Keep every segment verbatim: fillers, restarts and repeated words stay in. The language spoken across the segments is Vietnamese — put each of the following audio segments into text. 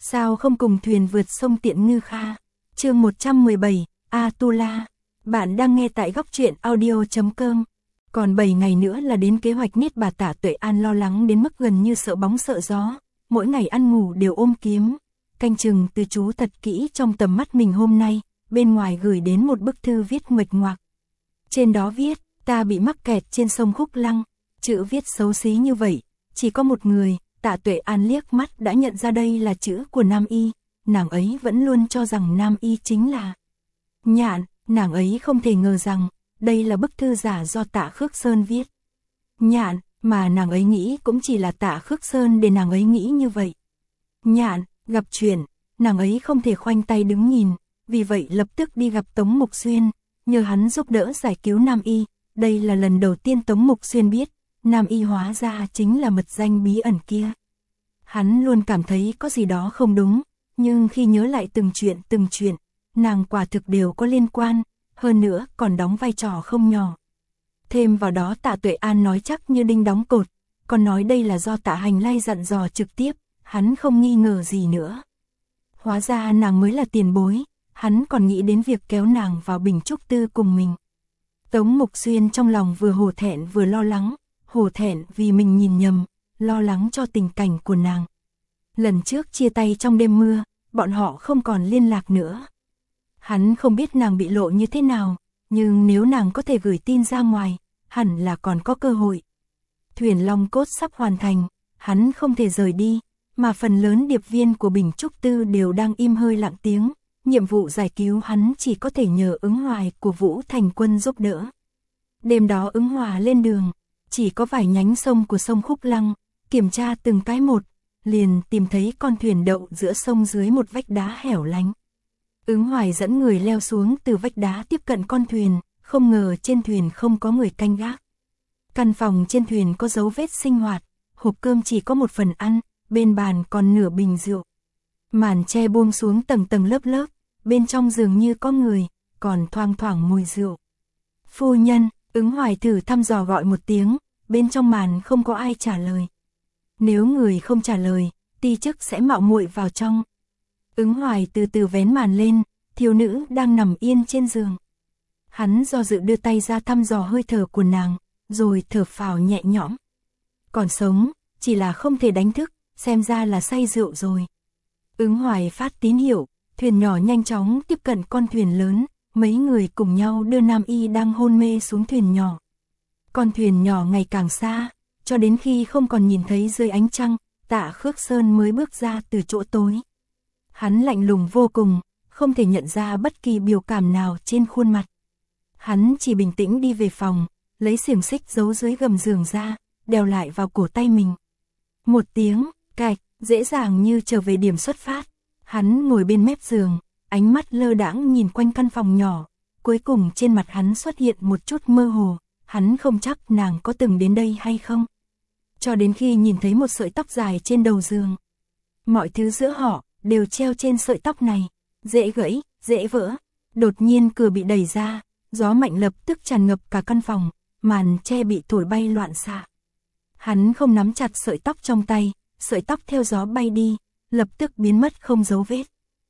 Sao không cùng thuyền vượt sông Tiện Ngư Kha? Chương một trăm mười bảy, Atula. Bạn đang nghe tại góc truyện audio chấm com. Còn bảy ngày nữa là đến kế hoạch Niết Bà Tả Tuệ An lo lắng đến mức gần như sợ bóng sợ gió, mỗi ngày ăn ngủ đều ôm kiếm, canh chừng từ chú thật kỹ trong tầm mắt mình hôm nay, bên ngoài gửi đến một bức thư viết nguệch ngoạc. Trên đó viết, ta bị mắc kẹt trên sông Khúc Lăng, chữ viết xấu xí như vậy, chỉ có một người, Tạ Tuệ An liếc mắt đã nhận ra đây là chữ của Nam Y, nàng ấy vẫn luôn cho rằng Nam Y chính là Nhạn, nàng ấy không thể ngờ rằng, đây là bức thư giả do Tạ Khước Sơn viết. Nhạn, mà nàng ấy nghĩ cũng chỉ là Tạ Khước Sơn để nàng ấy nghĩ như vậy. Nhạn, gặp chuyện, nàng ấy không thể khoanh tay đứng nhìn, vì vậy lập tức đi gặp Tống Mục Xuyên, nhờ hắn giúp đỡ giải cứu Nam Y. Đây là lần đầu tiên Tống Mục Xuyên biết, Nam Y hóa ra chính là mật danh bí ẩn kia. Hắn luôn cảm thấy có gì đó không đúng, nhưng khi nhớ lại từng chuyện từng chuyện, nàng quả thực đều có liên quan, hơn nữa còn đóng vai trò không nhỏ. Thêm vào đó Tạ Tuệ An nói chắc như đinh đóng cột, còn nói đây là do Tạ Hành Lai dặn dò trực tiếp, hắn không nghi ngờ gì nữa. Hóa ra nàng mới là tiền bối, hắn còn nghĩ đến việc kéo nàng vào Bình Trúc Tư cùng mình. Tống Mục Xuyên trong lòng vừa hổ thẹn vừa lo lắng, hổ thẹn vì mình nhìn nhầm, lo lắng cho tình cảnh của nàng. Lần trước chia tay trong đêm mưa, bọn họ không còn liên lạc nữa. Hắn không biết nàng bị lộ như thế nào, nhưng nếu nàng có thể gửi tin ra ngoài, hẳn là còn có cơ hội. Thuyền Long Cốt sắp hoàn thành, hắn không thể rời đi, mà phần lớn điệp viên của Bình Trúc Tư đều đang im hơi lặng tiếng, nhiệm vụ giải cứu hắn chỉ có thể nhờ Ứng Hoài của Vũ Thành Quân giúp đỡ. Đêm đó Ứng Hòa lên đường, chỉ có vài nhánh sông của sông Khúc Lăng, kiểm tra từng cái một, liền tìm thấy con thuyền đậu giữa sông dưới một vách đá hẻo lánh. Ứng Hoài dẫn người leo xuống từ vách đá tiếp cận con thuyền, không ngờ trên thuyền không có người canh gác. Căn phòng trên thuyền có dấu vết sinh hoạt, hộp cơm chỉ có một phần ăn, bên bàn còn nửa bình rượu. Màn che buông xuống tầng tầng lớp lớp, bên trong dường như có người, còn thoang thoảng mùi rượu. Phu nhân, Ứng Hoài thử thăm dò gọi một tiếng, bên trong màn không có ai trả lời. Nếu người không trả lời, ti chức sẽ mạo muội vào trong. Ứng Hoài từ từ vén màn lên, thiếu nữ đang nằm yên trên giường. Hắn do dự đưa tay ra thăm dò hơi thở của nàng, rồi thở phào nhẹ nhõm. Còn sống, chỉ là không thể đánh thức, xem ra là say rượu rồi. Ứng Hoài phát tín hiệu, thuyền nhỏ nhanh chóng tiếp cận con thuyền lớn, mấy người cùng nhau đưa Nam Y đang hôn mê xuống thuyền nhỏ. Con thuyền nhỏ ngày càng xa, cho đến khi không còn nhìn thấy dưới ánh trăng, Tạ Khước Sơn mới bước ra từ chỗ tối. Hắn lạnh lùng vô cùng, không thể nhận ra bất kỳ biểu cảm nào trên khuôn mặt. Hắn chỉ bình tĩnh đi về phòng, lấy xiềng xích giấu dưới gầm giường ra, đeo lại vào cổ tay mình. Một tiếng, cạch, dễ dàng như trở về điểm xuất phát. Hắn ngồi bên mép giường, ánh mắt lơ đãng nhìn quanh căn phòng nhỏ, cuối cùng trên mặt hắn xuất hiện một chút mơ hồ, hắn không chắc nàng có từng đến đây hay không. Cho đến khi nhìn thấy một sợi tóc dài trên đầu giường. Mọi thứ giữa họ đều treo trên sợi tóc này, dễ gãy, dễ vỡ. Đột nhiên cửa bị đẩy ra, gió mạnh lập tức tràn ngập cả căn phòng, màn che bị thổi bay loạn xạ. Hắn không nắm chặt sợi tóc trong tay, sợi tóc theo gió bay đi, lập tức biến mất không dấu vết.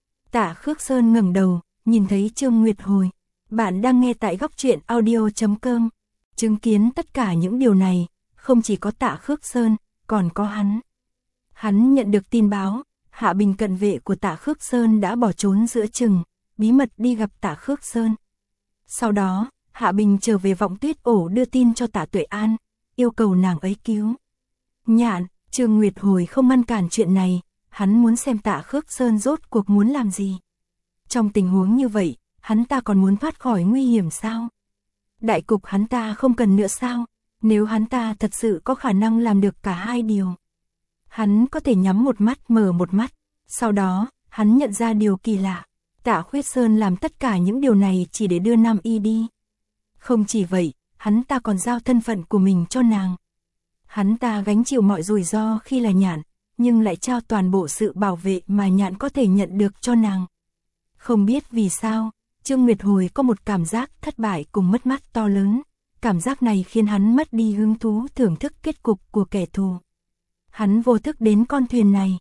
Tạ Khước Sơn ngẩng đầu, nhìn thấy Trương Nguyệt Hồi. Bạn đang nghe tại góc truyện audio chấm com. Chứng kiến tất cả những điều này, không chỉ có Tạ Khước Sơn, còn có hắn. Hắn nhận được tin báo, Hạ Bình cận vệ của Tạ Khước Sơn đã bỏ trốn giữa chừng, bí mật đi gặp Tạ Khước Sơn. Sau đó, Hạ Bình trở về Vọng Tuyết ổ đưa tin cho Tạ Tuệ An, yêu cầu nàng ấy cứu Nhạn. Trương Nguyệt Hồi không ngăn cản chuyện này, hắn muốn xem Tạ Khước Sơn rốt cuộc muốn làm gì. Trong tình huống như vậy, hắn ta còn muốn thoát khỏi nguy hiểm sao? Đại cục hắn ta không cần nữa sao? Nếu hắn ta thật sự có khả năng làm được cả hai điều, hắn có thể nhắm một mắt mở một mắt. Sau đó, hắn nhận ra điều kỳ lạ. Tạ Khuyết Sơn làm tất cả những điều này chỉ để đưa Nam Y đi. Không chỉ vậy, hắn ta còn giao thân phận của mình cho nàng. Hắn ta gánh chịu mọi rủi ro khi là Nhạn, nhưng lại trao toàn bộ sự bảo vệ mà Nhạn có thể nhận được cho nàng. Không biết vì sao, Trương Nguyệt Hồi có một cảm giác thất bại cùng mất mát to lớn. Cảm giác này khiến hắn mất đi hứng thú thưởng thức kết cục của kẻ thù. Hắn vô thức đến con thuyền này,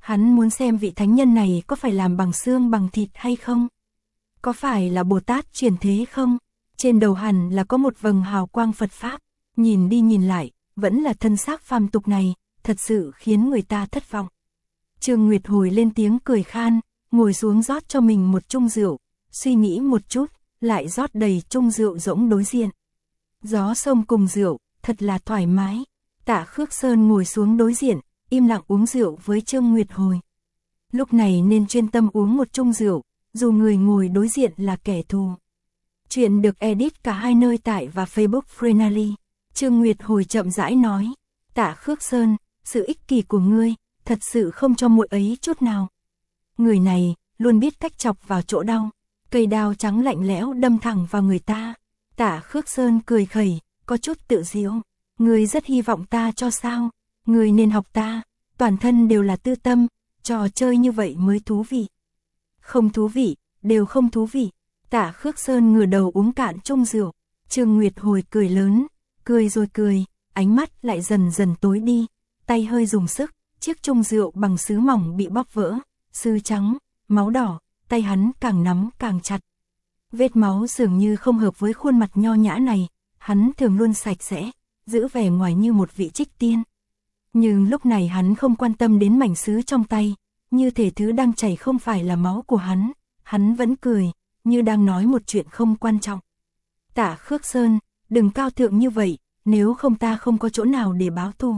Hắn muốn xem vị thánh nhân này có phải làm bằng xương bằng thịt hay không? Có phải là Bồ Tát chuyển thế không? Trên đầu hẳn là có một vầng hào quang Phật Pháp, nhìn đi nhìn lại, vẫn là thân xác phàm tục này, thật sự khiến người ta thất vọng. Trương Nguyệt Hồi lên tiếng cười khan, ngồi xuống rót cho mình một chung rượu, suy nghĩ một chút, lại rót đầy chung rượu rỗng đối diện. Gió sông cùng rượu, thật là thoải mái. Tạ Khước Sơn ngồi xuống đối diện, im lặng uống rượu với Trương Nguyệt Hồi. Lúc này nên chuyên tâm uống một chung rượu, dù người ngồi đối diện là kẻ thù. Chuyện được edit cả hai nơi tại và Facebook Frenally. Trương Nguyệt Hồi chậm rãi nói, Tạ Khước Sơn, sự ích kỷ của ngươi, thật sự không cho muội ấy chút nào. Người này, luôn biết cách chọc vào chỗ đau, cây đao trắng lạnh lẽo đâm thẳng vào người ta. Tạ Khước Sơn cười khẩy, có chút tự giễu, ngươi rất hy vọng ta cho sao, ngươi nên học ta, toàn thân đều là tư tâm, trò chơi như vậy mới thú vị. Không thú vị, đều không thú vị. Tạ Khước Sơn ngửa đầu uống cạn chung rượu, Trương Nguyệt Hồi cười lớn, cười rồi cười, ánh mắt lại dần dần tối đi, tay hơi dùng sức, chiếc chung rượu bằng sứ mỏng bị bóp vỡ, sứ trắng, máu đỏ, tay hắn càng nắm càng chặt. Vết máu dường như không hợp với khuôn mặt nho nhã này, hắn thường luôn sạch sẽ, giữ vẻ ngoài như một vị trích tiên. Nhưng lúc này hắn không quan tâm đến mảnh sứ trong tay, như thể thứ đang chảy không phải là máu của hắn, hắn vẫn cười, như đang nói một chuyện không quan trọng. Tạ Khước Sơn, đừng cao thượng như vậy, nếu không ta không có chỗ nào để báo thù.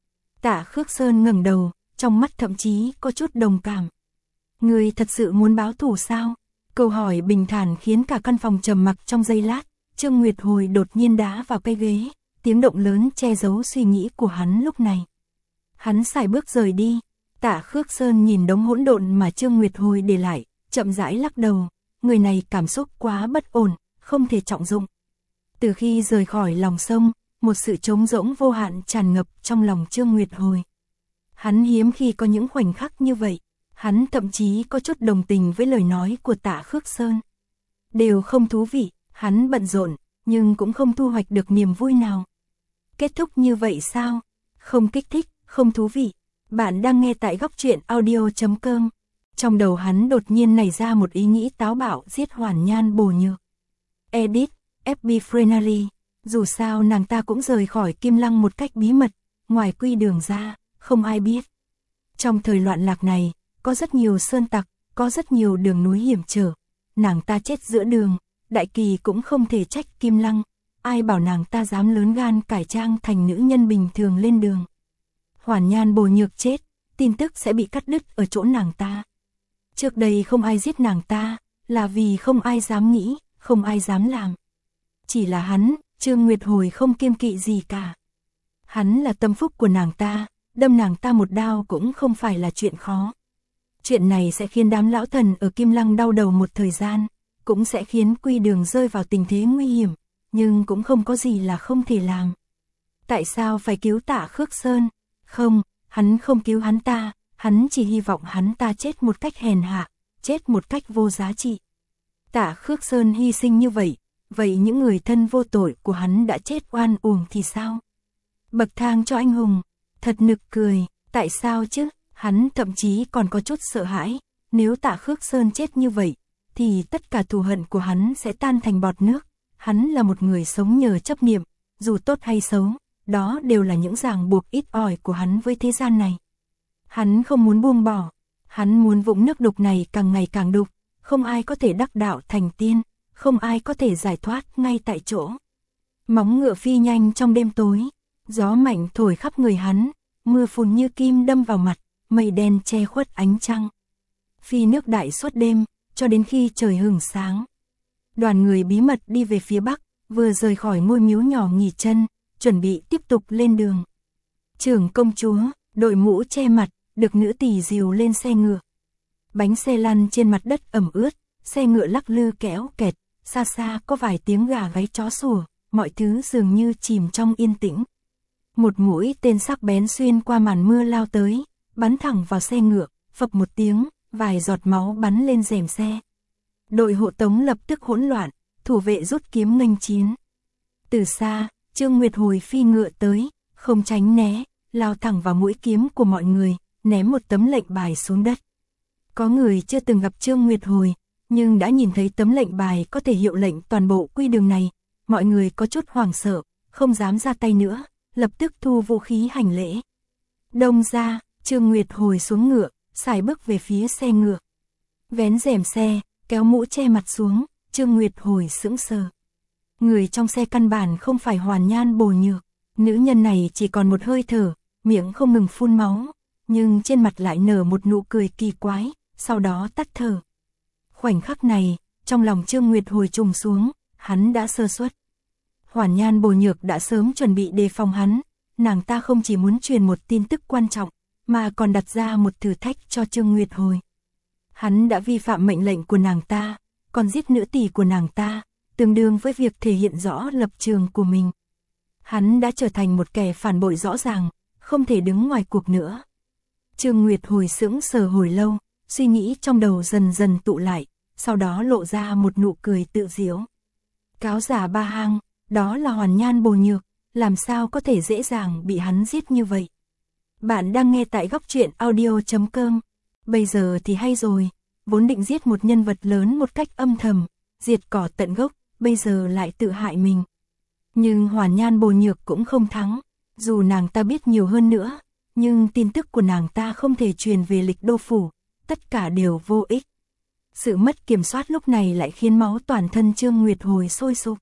Tạ Khước Sơn ngẩng đầu, trong mắt thậm chí có chút đồng cảm. Ngươi thật sự muốn báo thù sao? Câu hỏi bình thản khiến cả căn phòng trầm mặc trong giây lát, Trương Nguyệt Hồi đột nhiên đá vào cây ghế, tiếng động lớn che giấu suy nghĩ của hắn lúc này. Hắn sải bước rời đi, Tạ Khước Sơn nhìn đống hỗn độn mà Trương Nguyệt Hồi để lại, chậm rãi lắc đầu, người này cảm xúc quá bất ổn, không thể trọng dụng. Từ khi rời khỏi lòng sông, một sự trống rỗng vô hạn tràn ngập trong lòng Trương Nguyệt Hồi. Hắn hiếm khi có những khoảnh khắc như vậy, hắn thậm chí có chút đồng tình với lời nói của Tạ Khước Sơn. Đều không thú vị, hắn bận rộn, nhưng cũng không thu hoạch được niềm vui nào. Kết thúc như vậy sao? Không kích thích, không thú vị. Bạn đang nghe tại góc truyện audio chấm com. Trong đầu hắn đột nhiên nảy ra một ý nghĩ táo bạo giết Hoàn Nhan Bồ Nhược. Edit, ép bê Frenally. Dù sao nàng ta cũng rời khỏi Kim Lăng một cách bí mật, ngoài quy đường ra, không ai biết. Trong thời loạn lạc này, có rất nhiều sơn tặc, có rất nhiều đường núi hiểm trở. Nàng ta chết giữa đường, Đại Kỳ cũng không thể trách Kim Lăng. Ai bảo nàng ta dám lớn gan cải trang thành nữ nhân bình thường lên đường. Hoàn Nhan Bồ Nhược chết, tin tức sẽ bị cắt đứt ở chỗ nàng ta. Trước đây không ai giết nàng ta, là vì không ai dám nghĩ, không ai dám làm. Chỉ là hắn, Trương Nguyệt Hồi không kiêng kỵ gì cả. Hắn là tâm phúc của nàng ta, đâm nàng ta một đao cũng không phải là chuyện khó. Chuyện này sẽ khiến đám lão thần ở Kim Lăng đau đầu một thời gian, cũng sẽ khiến quy đường rơi vào tình thế nguy hiểm, nhưng cũng không có gì là không thể làm. Tại sao phải cứu Tạ Khước Sơn? Không, hắn không cứu hắn ta, hắn chỉ hy vọng hắn ta chết một cách hèn hạ, chết một cách vô giá trị. Tạ Khước Sơn hy sinh như vậy, vậy những người thân vô tội của hắn đã chết oan uổng thì sao? Bậc thang cho anh hùng, thật nực cười, tại sao chứ? Hắn thậm chí còn có chút sợ hãi, nếu Tạ Khước Sơn chết như vậy, thì tất cả thù hận của hắn sẽ tan thành bọt nước. Hắn là một người sống nhờ chấp niệm, dù tốt hay xấu, đó đều là những ràng buộc ít ỏi của hắn với thế gian này. Hắn không muốn buông bỏ, hắn muốn vũng nước đục này càng ngày càng đục, không ai có thể đắc đạo thành tiên, không ai có thể giải thoát ngay tại chỗ. Móng ngựa phi nhanh trong đêm tối, gió mạnh thổi khắp người hắn, mưa phùn như kim đâm vào mặt, mây đen che khuất ánh trăng. Phi nước đại suốt đêm, cho đến khi trời hửng sáng. Đoàn người bí mật đi về phía bắc, vừa rời khỏi ngôi miếu nhỏ nghỉ chân, chuẩn bị tiếp tục lên đường. Trưởng công chúa, đội mũ che mặt, được nữ tỳ dìu lên xe ngựa. Bánh xe lăn trên mặt đất ẩm ướt, xe ngựa lắc lư kéo kẹt, xa xa có vài tiếng gà gáy chó sủa, mọi thứ dường như chìm trong yên tĩnh. Một mũi tên sắc bén xuyên qua màn mưa lao tới, bắn thẳng vào xe ngựa, phập một tiếng, vài giọt máu bắn lên rèm xe. Đội hộ tống lập tức hỗn loạn, thủ vệ rút kiếm nghênh chiến. Từ xa, Trương Nguyệt Hồi phi ngựa tới, không tránh né, lao thẳng vào mũi kiếm của mọi người, ném một tấm lệnh bài xuống đất. Có người chưa từng gặp Trương Nguyệt Hồi, nhưng đã nhìn thấy tấm lệnh bài có thể hiệu lệnh toàn bộ quy đường này, mọi người có chút hoảng sợ, không dám ra tay nữa, lập tức thu vũ khí hành lễ. Đông ra, Trương Nguyệt Hồi xuống ngựa, sải bước về phía xe ngựa. Vén rèm xe, kéo mũ che mặt xuống, Trương Nguyệt Hồi sững sờ. Người trong xe căn bản không phải Hoàn Nhan Bồ Nhược, nữ nhân này chỉ còn một hơi thở, miệng không ngừng phun máu, nhưng trên mặt lại nở một nụ cười kỳ quái, sau đó tắt thở. Khoảnh khắc này, trong lòng Trương Nguyệt Hồi trùng xuống, hắn đã sơ suất. Hoàn Nhan Bồ Nhược đã sớm chuẩn bị đề phòng hắn, nàng ta không chỉ muốn truyền một tin tức quan trọng, mà còn đặt ra một thử thách cho Trương Nguyệt Hồi. Hắn đã vi phạm mệnh lệnh của nàng ta, còn giết nữ tỷ của nàng ta, tương đương với việc thể hiện rõ lập trường của mình. Hắn đã trở thành một kẻ phản bội rõ ràng, không thể đứng ngoài cuộc nữa. Trương Nguyệt Hồi sững sờ hồi lâu, suy nghĩ trong đầu dần dần tụ lại, sau đó lộ ra một nụ cười tự giễu. Cáo giả ba hang, đó là Hoàn Nhan Bồ Nhược, làm sao có thể dễ dàng bị hắn giết như vậy. Bạn đang nghe tại góc truyện audio chấm com. Bây giờ thì hay rồi, vốn định giết một nhân vật lớn một cách âm thầm, diệt cỏ tận gốc, bây giờ lại tự hại mình. Nhưng Hoàn Nhan Bồ Nhược cũng không thắng, dù nàng ta biết nhiều hơn nữa, nhưng tin tức của nàng ta không thể truyền về Lịch Đô phủ, tất cả đều vô ích. Sự mất kiểm soát lúc này lại khiến máu toàn thân Trương Nguyệt Hồi sôi sục.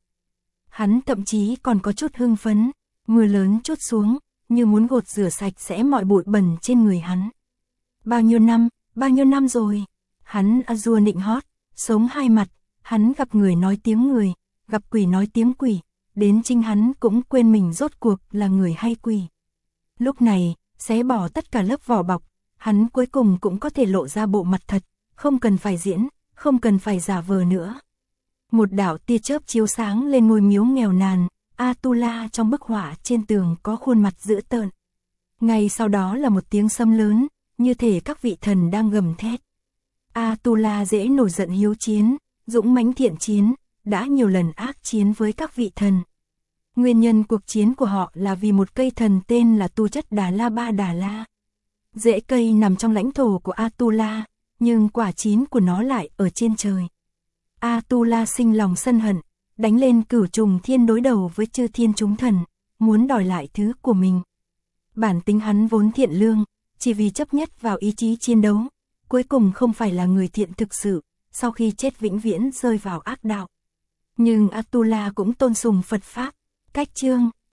Hắn thậm chí còn có chút hưng phấn, mưa lớn trút xuống, như muốn gột rửa sạch sẽ mọi bụi bẩn trên người hắn. Bao nhiêu năm, bao nhiêu năm rồi, hắn a dua nịnh hót, sống hai mặt, hắn gặp người nói tiếng người, gặp quỷ nói tiếng quỷ, đến chính hắn cũng quên mình rốt cuộc là người hay quỷ. Lúc này, xé bỏ tất cả lớp vỏ bọc, hắn cuối cùng cũng có thể lộ ra bộ mặt thật, không cần phải diễn, không cần phải giả vờ nữa. Một đạo tia chớp chiếu sáng lên ngôi miếu nghèo nàn, Atula trong bức họa trên tường có khuôn mặt dữ tợn. Ngay sau đó là một tiếng sấm lớn, như thể các vị thần đang gầm thét. Atula dễ nổi giận hiếu chiến, dũng mãnh thiện chiến, đã nhiều lần ác chiến với các vị thần. Nguyên nhân cuộc chiến của họ là vì một cây thần tên là Tu Chất Đà La Ba Đà La. Rễ cây nằm trong lãnh thổ của Atula, nhưng quả chín của nó lại ở trên trời. Atula sinh lòng sân hận, đánh lên Cửu Trùng Thiên đối đầu với chư thiên chúng thần, muốn đòi lại thứ của mình. Bản tính hắn vốn thiện lương, chỉ vì chấp nhất vào ý chí chiến đấu, cuối cùng không phải là người thiện thực sự, sau khi chết vĩnh viễn rơi vào ác đạo. Nhưng Atula cũng tôn sùng Phật Pháp, cách chương,